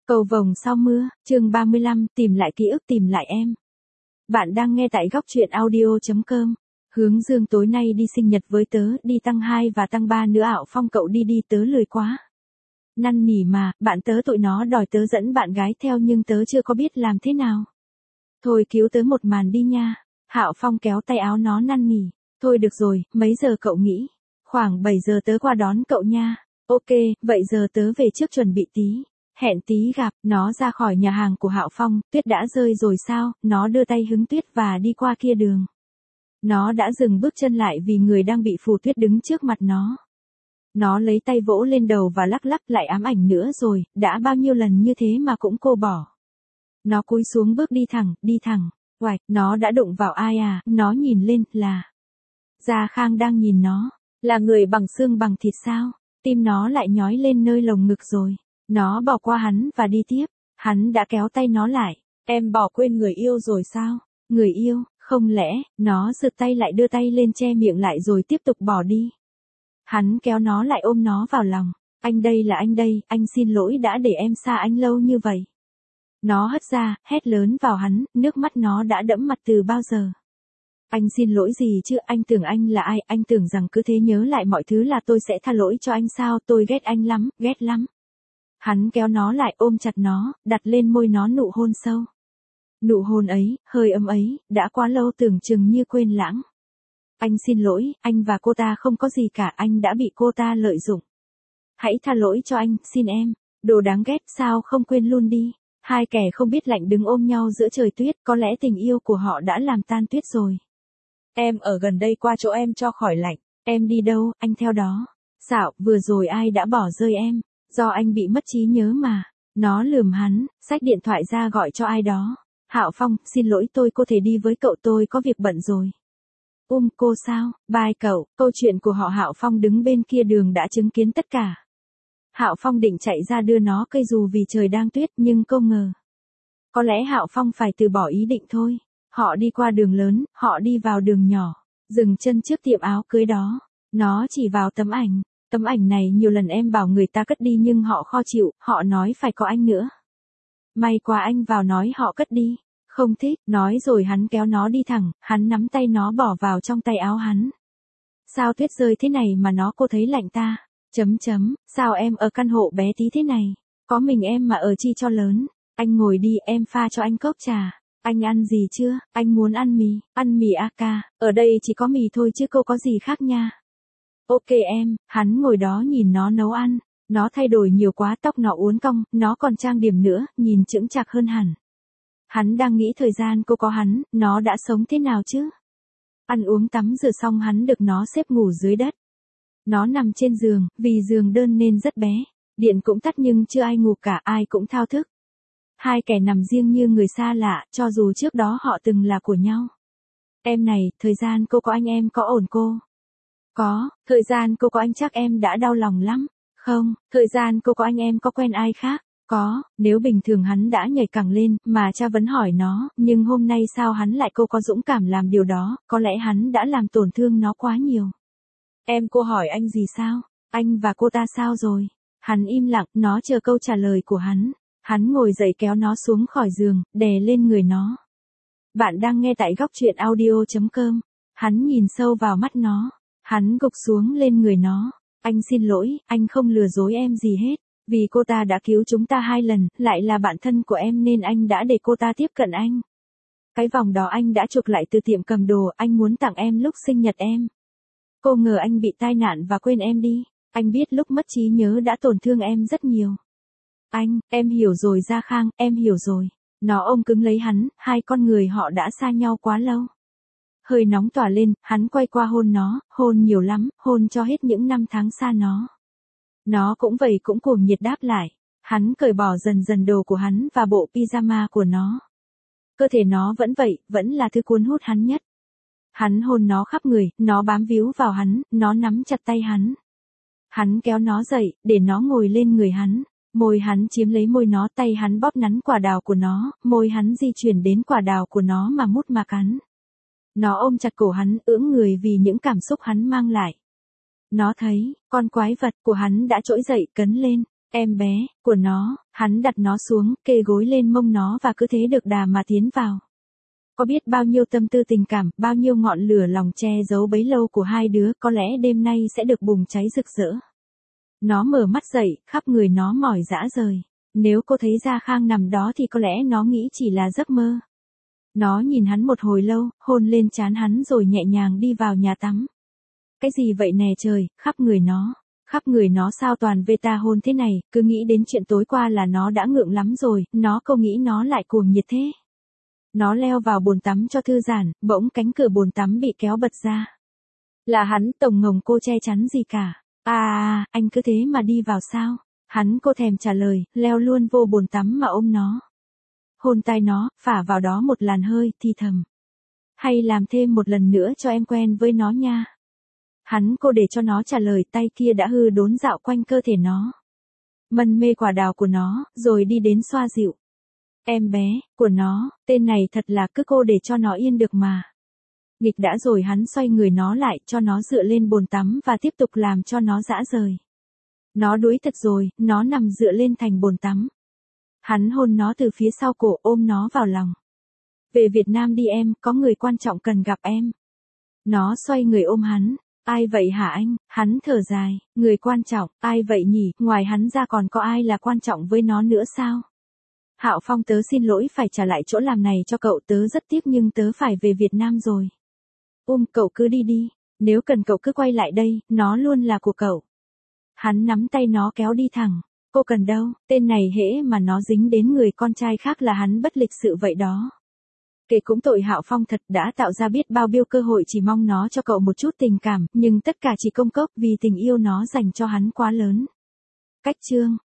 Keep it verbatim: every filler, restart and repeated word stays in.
Cầu vồng sau mưa, chương ba mươi lăm, tìm lại ký ức tìm lại em. Bạn đang nghe tại góc truyện audio chấm com. Hướng Dương tối nay đi sinh nhật với tớ, đi tăng hai và tăng ba nữa ảo Phong cậu đi đi tớ lười quá. Năn nỉ mà, bạn tớ tụi nó đòi tớ dẫn bạn gái theo nhưng tớ chưa có biết làm thế nào. Thôi cứu tớ một màn đi nha. Hạo Phong kéo tay áo nó năn nỉ. Thôi được rồi, mấy giờ cậu nghĩ? Khoảng bảy giờ tớ qua đón cậu nha. Ok, vậy giờ tớ về trước chuẩn bị tí. Hẹn tí gặp. Nó ra khỏi nhà hàng của Hạo Phong, tuyết đã rơi rồi sao? Nó đưa tay hứng tuyết và đi qua kia đường. Nó đã dừng bước chân lại vì người đang bị phù tuyết đứng trước mặt nó. Nó lấy tay vỗ lên đầu và lắc lắc lại ám ảnh nữa rồi, đã bao nhiêu lần như thế mà cũng cô bỏ. Nó cúi xuống bước đi thẳng, đi thẳng. Oạch, nó đã đụng vào ai à? Nó nhìn lên, là Gia Khang đang nhìn nó. Là người bằng xương bằng thịt sao? Tim nó lại nhói lên nơi lồng ngực rồi. Nó bỏ qua hắn và đi tiếp. Hắn đã kéo tay nó lại. Em bỏ quên người yêu rồi sao? Người yêu, không lẽ? Nó giật tay lại đưa tay lên che miệng lại rồi tiếp tục bỏ đi. Hắn kéo nó lại ôm nó vào lòng. Anh đây là anh đây, anh xin lỗi đã để em xa anh lâu như vậy. Nó hất ra, hét lớn vào hắn, nước mắt nó đã đẫm mặt từ bao giờ. Anh xin lỗi gì chứ, anh tưởng anh là ai, anh tưởng rằng cứ thế nhớ lại mọi thứ là tôi sẽ tha lỗi cho anh sao, tôi ghét anh lắm, ghét lắm. Hắn kéo nó lại ôm chặt nó, đặt lên môi nó nụ hôn sâu. Nụ hôn ấy, hơi ấm ấy, đã quá lâu tưởng chừng như quên lãng. Anh xin lỗi, anh và cô ta không có gì cả, anh đã bị cô ta lợi dụng. Hãy tha lỗi cho anh, xin em. Đồ đáng ghét, sao không quên luôn đi. Hai kẻ không biết lạnh đứng ôm nhau giữa trời tuyết, có lẽ tình yêu của họ đã làm tan tuyết rồi. Em ở gần đây qua chỗ em cho khỏi lạnh. Em đi đâu, anh theo đó. Xạo, vừa rồi ai đã bỏ rơi em? Do anh bị mất trí nhớ mà. Nó lườm hắn, xách điện thoại ra gọi cho ai đó. Hạo Phong, xin lỗi tôi cô thể đi với cậu tôi có việc bận rồi. Um cô sao? Bye cậu. Câu chuyện của họ Hạo Phong đứng bên kia đường đã chứng kiến tất cả. Hạo Phong định chạy ra đưa nó cây dù vì trời đang tuyết nhưng không ngờ. Có lẽ Hạo Phong phải từ bỏ ý định thôi. Họ đi qua đường lớn, họ đi vào đường nhỏ. Dừng chân trước tiệm áo cưới đó. Nó chỉ vào tấm ảnh. Tấm ảnh này nhiều lần em bảo người ta cất đi nhưng họ khó chịu, họ nói phải có anh nữa. May quá anh vào nói họ cất đi. Không thích, nói rồi hắn kéo nó đi thẳng, hắn nắm tay nó bỏ vào trong tay áo hắn. Sao tuyết rơi thế này mà nó cô thấy lạnh ta? Chấm chấm, sao em ở căn hộ bé tí thế này? Có mình em mà ở chi cho lớn. Anh ngồi đi, em pha cho anh cốc trà. Anh ăn gì chưa? Anh muốn ăn mì, ăn mì a ca, ở đây chỉ có mì thôi chứ cô có gì khác nha. Ok em, hắn ngồi đó nhìn nó nấu ăn. Nó thay đổi nhiều quá, tóc nó uốn cong, nó còn trang điểm nữa, nhìn chững chạc hơn hẳn. Hắn đang nghĩ thời gian cô có hắn, nó đã sống thế nào chứ? Ăn uống tắm rửa xong hắn được nó xếp ngủ dưới đất. Nó nằm trên giường, vì giường đơn nên rất bé. Điện cũng tắt nhưng chưa ai ngủ cả, ai cũng thao thức. Hai kẻ nằm riêng như người xa lạ, cho dù trước đó họ từng là của nhau. Em này, thời gian cô có anh em có ổn cô? Có, thời gian cô có anh chắc em đã đau lòng lắm. Không, thời gian cô có anh em có quen ai khác? Có, nếu bình thường hắn đã nhảy cẳng lên, mà cha vẫn hỏi nó, nhưng hôm nay sao hắn lại cô có dũng cảm làm điều đó, có lẽ hắn đã làm tổn thương nó quá nhiều. Em cô hỏi anh gì sao? Anh và cô ta sao rồi? Hắn im lặng, nó chờ câu trả lời của hắn. Hắn ngồi dậy kéo nó xuống khỏi giường, đè lên người nó. Bạn đang nghe tại góc truyện audio chấm com. Hắn nhìn sâu vào mắt nó. Hắn gục xuống lên người nó. Anh xin lỗi, anh không lừa dối em gì hết. Vì cô ta đã cứu chúng ta hai lần, lại là bạn thân của em nên anh đã để cô ta tiếp cận anh. Cái vòng đó anh đã chụp lại từ tiệm cầm đồ, anh muốn tặng em lúc sinh nhật em. Cô ngờ anh bị tai nạn và quên em đi. Anh biết lúc mất trí nhớ đã tổn thương em rất nhiều. Anh, em hiểu rồi Gia Khang, em hiểu rồi. Nó ôm cứng lấy hắn, hai con người họ đã xa nhau quá lâu. Hơi nóng tỏa lên, hắn quay qua hôn nó, hôn nhiều lắm, hôn cho hết những năm tháng xa nó. Nó cũng vậy cũng cuồng nhiệt đáp lại. Hắn cởi bỏ dần dần đồ của hắn và bộ pyjama của nó. Cơ thể nó vẫn vậy, vẫn là thứ cuốn hút hắn nhất. Hắn hôn nó khắp người, nó bám víu vào hắn, nó nắm chặt tay hắn. Hắn kéo nó dậy, để nó ngồi lên người hắn. Môi hắn chiếm lấy môi nó, tay hắn bóp nắn quả đào của nó, môi hắn di chuyển đến quả đào của nó mà mút mà cắn. Nó ôm chặt cổ hắn, ưỡng người vì những cảm xúc hắn mang lại. Nó thấy, con quái vật của hắn đã trỗi dậy, cấn lên. Em bé, của nó, hắn đặt nó xuống, kê gối lên mông nó và cứ thế được đà mà tiến vào. Có biết bao nhiêu tâm tư tình cảm, bao nhiêu ngọn lửa lòng che giấu bấy lâu của hai đứa có lẽ đêm nay sẽ được bùng cháy rực rỡ. Nó mở mắt dậy, khắp người nó mỏi rã rời. Nếu cô thấy Gia Khang nằm đó thì có lẽ nó nghĩ chỉ là giấc mơ. Nó nhìn hắn một hồi lâu, hôn lên trán hắn rồi nhẹ nhàng đi vào nhà tắm. Cái gì vậy nè trời, khắp người nó. Khắp người nó sao toàn vê ta hôn thế này, cứ nghĩ đến chuyện tối qua là nó đã ngượng lắm rồi, nó không nghĩ nó lại cuồng nhiệt thế. Nó leo vào bồn tắm cho thư giãn, bỗng cánh cửa bồn tắm bị kéo bật ra. Là hắn, tổng ngồng cô che chắn gì cả. À, à, anh cứ thế mà đi vào sao? Hắn cô thèm trả lời, leo luôn vô bồn tắm mà ôm nó. Hôn tai nó, phả vào đó một làn hơi, thì thầm. Hay làm thêm một lần nữa cho em quen với nó nha. Hắn cô để cho nó trả lời, tay kia đã hư đốn dạo quanh cơ thể nó. Mân mê quả đào của nó, rồi đi đến xoa dịu. Em bé, của nó, tên này thật là cứ cô để cho nó yên được mà. Nghịch đã rồi hắn xoay người nó lại cho nó dựa lên bồn tắm và tiếp tục làm cho nó dã rời. Nó đuối thật rồi, nó nằm dựa lên thành bồn tắm. Hắn hôn nó từ phía sau cổ ôm nó vào lòng. Về Việt Nam đi em, có người quan trọng cần gặp em. Nó xoay người ôm hắn. Ai vậy hả anh? Hắn thở dài, người quan trọng, ai vậy nhỉ, ngoài hắn ra còn có ai là quan trọng với nó nữa sao? Hạo Phong tớ xin lỗi phải trả lại chỗ làm này cho cậu, tớ rất tiếc nhưng tớ phải về Việt Nam rồi. Um, cậu cứ đi đi, nếu cần cậu cứ quay lại đây, nó luôn là của cậu. Hắn nắm tay nó kéo đi thẳng, cô cần đâu, tên này hễ mà nó dính đến người con trai khác là hắn bất lịch sự vậy đó. Kể cũng tội Hạo Phong thật, đã tạo ra biết bao nhiêu cơ hội chỉ mong nó cho cậu một chút tình cảm, nhưng tất cả chỉ công cốc vì tình yêu nó dành cho hắn quá lớn. Cách chương